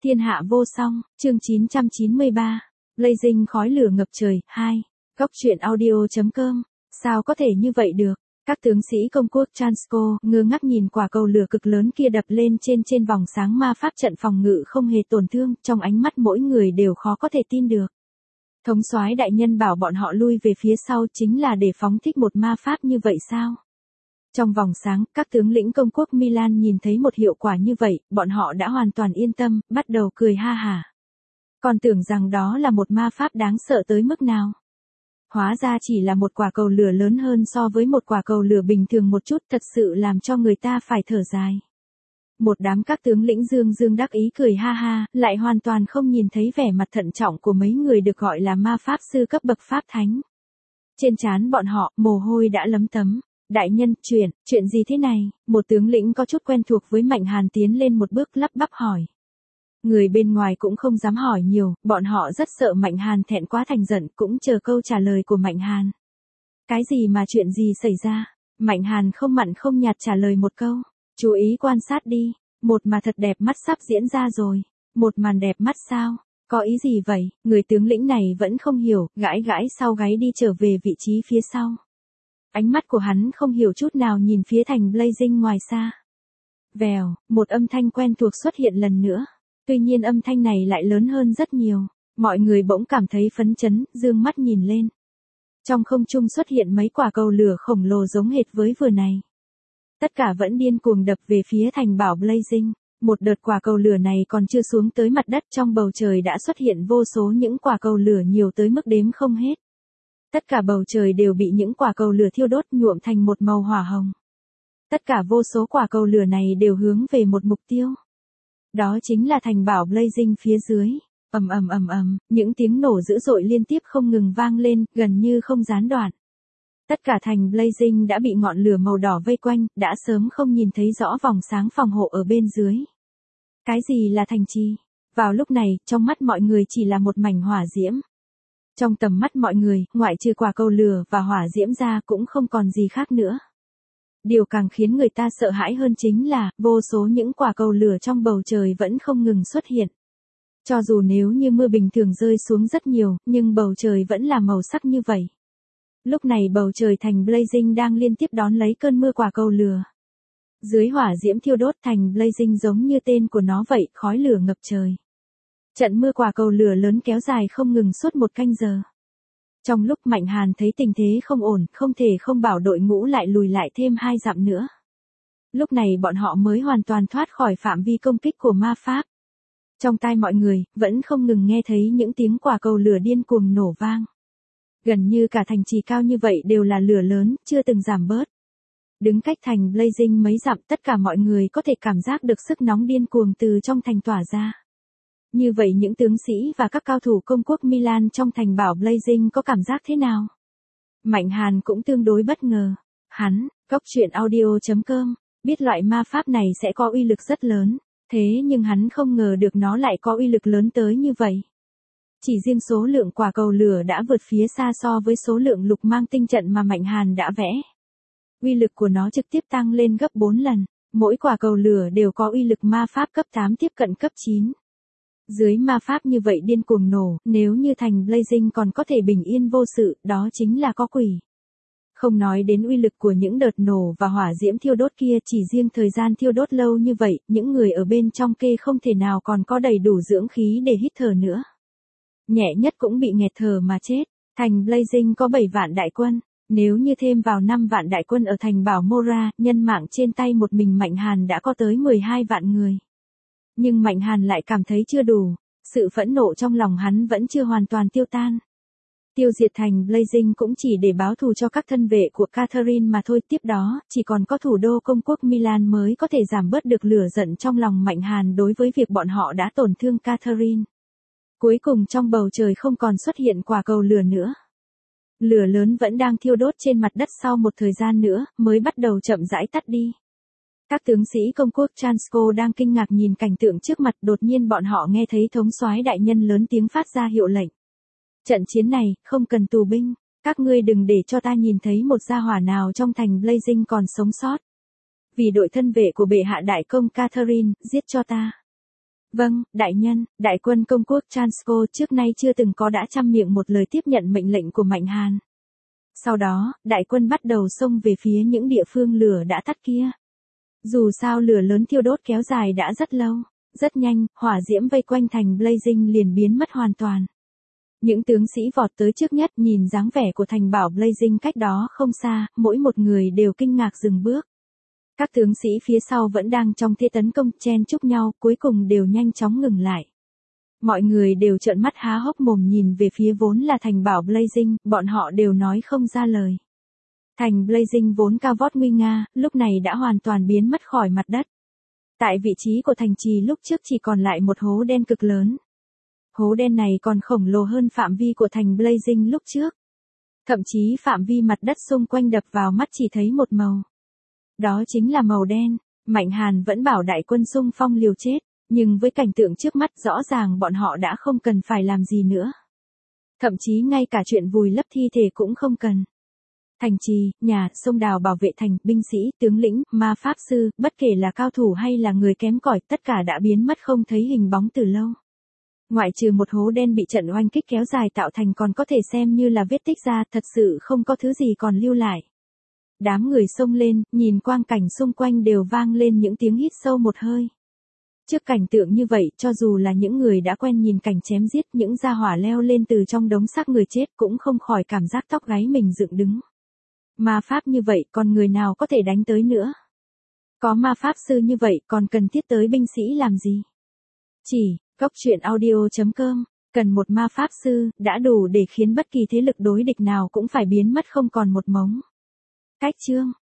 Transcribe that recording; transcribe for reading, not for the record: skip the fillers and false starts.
Thiên hạ vô song, chương 993. Blazing khói lửa ngập trời, 2. Góc truyện audio.com. Sao có thể như vậy được? Các tướng sĩ công quốc Transko ngơ ngác nhìn quả cầu lửa cực lớn kia đập lên trên vòng sáng ma pháp trận phòng ngự không hề tổn thương, trong ánh mắt mỗi người đều khó có thể tin được. Thống soái đại nhân bảo bọn họ lui về phía sau chính là để phóng thích một ma pháp như vậy sao? Trong vòng sáng, các tướng lĩnh công quốc Milan nhìn thấy một hiệu quả như vậy, bọn họ đã hoàn toàn yên tâm, bắt đầu cười ha hả. Còn tưởng rằng đó là một ma pháp đáng sợ tới mức nào. Hóa ra chỉ là một quả cầu lửa lớn hơn so với một quả cầu lửa bình thường một chút, thật sự làm cho người ta phải thở dài. Một đám các tướng lĩnh dương đắc ý cười ha ha, lại hoàn toàn không nhìn thấy vẻ mặt thận trọng của mấy người được gọi là ma pháp sư cấp bậc pháp thánh. Trên trán bọn họ, mồ hôi đã lấm tấm. Đại nhân, chuyện gì thế này? Một tướng lĩnh có chút quen thuộc với Mạnh Hàn tiến lên một bước lắp bắp hỏi. Người bên ngoài cũng không dám hỏi nhiều, bọn họ rất sợ Mạnh Hàn thẹn quá thành giận, cũng chờ câu trả lời của Mạnh Hàn. Cái gì mà chuyện gì xảy ra? Mạnh Hàn không mặn không nhạt trả lời một câu. Chú ý quan sát đi, một mà thật đẹp mắt sắp diễn ra rồi. Một màn đẹp mắt sao? Có ý gì vậy? Người tướng lĩnh này vẫn không hiểu, gãi sau gáy đi trở về vị trí phía sau. Ánh mắt của hắn không hiểu chút nào nhìn phía thành Blazing ngoài xa. Vèo, một âm thanh quen thuộc xuất hiện lần nữa. Tuy nhiên âm thanh này lại lớn hơn rất nhiều. Mọi người bỗng cảm thấy phấn chấn, dương mắt nhìn lên. Trong không trung xuất hiện mấy quả cầu lửa khổng lồ giống hệt với vừa này. Tất cả vẫn điên cuồng đập về phía thành bảo Blazing. Một đợt quả cầu lửa này còn chưa xuống tới mặt đất, trong bầu trời đã xuất hiện vô số những quả cầu lửa nhiều tới mức đếm không hết. Tất cả bầu trời đều bị những quả cầu lửa thiêu đốt nhuộm thành một màu hỏa hồng. Tất cả vô số quả cầu lửa này đều hướng về một mục tiêu. Đó chính là thành bảo Blazing phía dưới. Ầm, những tiếng nổ dữ dội liên tiếp không ngừng vang lên, gần như không gián đoạn. Tất cả thành Blazing đã bị ngọn lửa màu đỏ vây quanh, đã sớm không nhìn thấy rõ vòng sáng phòng hộ ở bên dưới. Cái gì là thành trì? Vào lúc này, trong mắt mọi người chỉ là một mảnh hỏa diễm. Trong tầm mắt mọi người, ngoại trừ quả cầu lửa và hỏa diễm ra cũng không còn gì khác nữa. Điều càng khiến người ta sợ hãi hơn chính là, vô số những quả cầu lửa trong bầu trời vẫn không ngừng xuất hiện. Cho dù nếu như mưa bình thường rơi xuống rất nhiều, nhưng bầu trời vẫn là màu sắc như vậy. Lúc này bầu trời thành Blazing đang liên tiếp đón lấy cơn mưa quả cầu lửa. Dưới hỏa diễm thiêu đốt thành Blazing giống như tên của nó vậy, khói lửa ngập trời. Trận mưa quả cầu lửa lớn kéo dài không ngừng suốt 1 canh giờ. Trong lúc Mạnh Hàn thấy tình thế không ổn, không thể không bảo đội ngũ lại lùi lại thêm 2 dặm nữa. Lúc này bọn họ mới hoàn toàn thoát khỏi phạm vi công kích của ma pháp. Trong tai mọi người, vẫn không ngừng nghe thấy những tiếng quả cầu lửa điên cuồng nổ vang. Gần như cả thành trì cao như vậy đều là lửa lớn, chưa từng giảm bớt. Đứng cách thành Blazing mấy dặm, tất cả mọi người có thể cảm giác được sức nóng điên cuồng từ trong thành tỏa ra. Như vậy những tướng sĩ và các cao thủ công quốc Milan trong thành bảo Blazing có cảm giác thế nào? Mạnh Hàn cũng tương đối bất ngờ. Hắn, góc truyện audio.com, biết loại ma pháp này sẽ có uy lực rất lớn, thế nhưng hắn không ngờ được nó lại có uy lực lớn tới như vậy. Chỉ riêng số lượng quả cầu lửa đã vượt phía xa so với số lượng lục mang tinh trận mà Mạnh Hàn đã vẽ. Uy lực của nó trực tiếp tăng lên gấp 4 lần, mỗi quả cầu lửa đều có uy lực ma pháp cấp 8 tiếp cận cấp 9. Dưới ma pháp như vậy điên cuồng nổ, nếu như thành Blazing còn có thể bình yên vô sự, đó chính là có quỷ. Không nói đến uy lực của những đợt nổ và hỏa diễm thiêu đốt kia, chỉ riêng thời gian thiêu đốt lâu như vậy, những người ở bên trong kê không thể nào còn có đầy đủ dưỡng khí để hít thở nữa. Nhẹ nhất cũng bị nghẹt thở mà chết. Thành Blazing có 7 vạn đại quân, nếu như thêm vào 5 vạn đại quân ở thành bảo Mora, nhân mạng trên tay một mình Mạnh Hàn đã có tới 12 vạn người. Nhưng Mạnh Hàn lại cảm thấy chưa đủ, sự phẫn nộ trong lòng hắn vẫn chưa hoàn toàn tiêu tan. Tiêu diệt thành Blazing cũng chỉ để báo thù cho các thân vệ của Catherine mà thôi, tiếp đó, chỉ còn có thủ đô công quốc Milan mới có thể giảm bớt được lửa giận trong lòng Mạnh Hàn đối với việc bọn họ đã tổn thương Catherine. Cuối cùng trong bầu trời không còn xuất hiện quả cầu lửa nữa. Lửa lớn vẫn đang thiêu đốt trên mặt đất, sau một thời gian nữa, mới bắt đầu chậm rãi tắt đi. Các tướng sĩ công quốc Transko đang kinh ngạc nhìn cảnh tượng trước mặt, đột nhiên bọn họ nghe thấy thống soái đại nhân lớn tiếng phát ra hiệu lệnh. Trận chiến này, không cần tù binh, các ngươi đừng để cho ta nhìn thấy một gia hỏa nào trong thành Blazing còn sống sót. Vì đội thân vệ của bệ hạ đại công Catherine, giết cho ta. Vâng, đại nhân, đại quân công quốc Transko trước nay chưa từng có đã trăm miệng một lời tiếp nhận mệnh lệnh của Mạnh Hàn. Sau đó, đại quân bắt đầu xông về phía những địa phương lửa đã tắt kia. Dù sao lửa lớn thiêu đốt kéo dài đã rất lâu, rất nhanh, hỏa diễm vây quanh thành Blazing liền biến mất hoàn toàn. Những tướng sĩ vọt tới trước nhất nhìn dáng vẻ của thành bảo Blazing cách đó không xa, mỗi một người đều kinh ngạc dừng bước. Các tướng sĩ phía sau vẫn đang trong thế tấn công chen chúc nhau, cuối cùng đều nhanh chóng ngừng lại. Mọi người đều trợn mắt há hốc mồm nhìn về phía vốn là thành bảo Blazing, bọn họ đều nói không ra lời. Thành Blazing vốn cao vót nguy nga, lúc này đã hoàn toàn biến mất khỏi mặt đất. Tại vị trí của thành trì lúc trước chỉ còn lại một hố đen cực lớn. Hố đen này còn khổng lồ hơn phạm vi của thành Blazing lúc trước. Thậm chí phạm vi mặt đất xung quanh đập vào mắt chỉ thấy một màu. Đó chính là màu đen. Mạnh Hàn vẫn bảo đại quân xung phong liều chết, nhưng với cảnh tượng trước mắt rõ ràng bọn họ đã không cần phải làm gì nữa. Thậm chí ngay cả chuyện vùi lấp thi thể cũng không cần. Thành trì, nhà, sông đào bảo vệ thành, binh sĩ, tướng lĩnh, ma pháp sư, bất kể là cao thủ hay là người kém cỏi, tất cả đã biến mất không thấy hình bóng từ lâu. Ngoại trừ một hố đen bị trận oanh kích kéo dài tạo thành còn có thể xem như là vết tích ra, thật sự không có thứ gì còn lưu lại. Đám người xông lên, nhìn quang cảnh xung quanh đều vang lên những tiếng hít sâu một hơi. Trước cảnh tượng như vậy, cho dù là những người đã quen nhìn cảnh chém giết, những gia hỏa leo lên từ trong đống xác người chết cũng không khỏi cảm giác tóc gáy mình dựng đứng. Ma pháp như vậy, còn người nào có thể đánh tới nữa? Có ma pháp sư như vậy, còn cần thiết tới binh sĩ làm gì? Chỉ, goctruyện.audio.com, cần một ma pháp sư, đã đủ để khiến bất kỳ thế lực đối địch nào cũng phải biến mất không còn một mống. Cách chương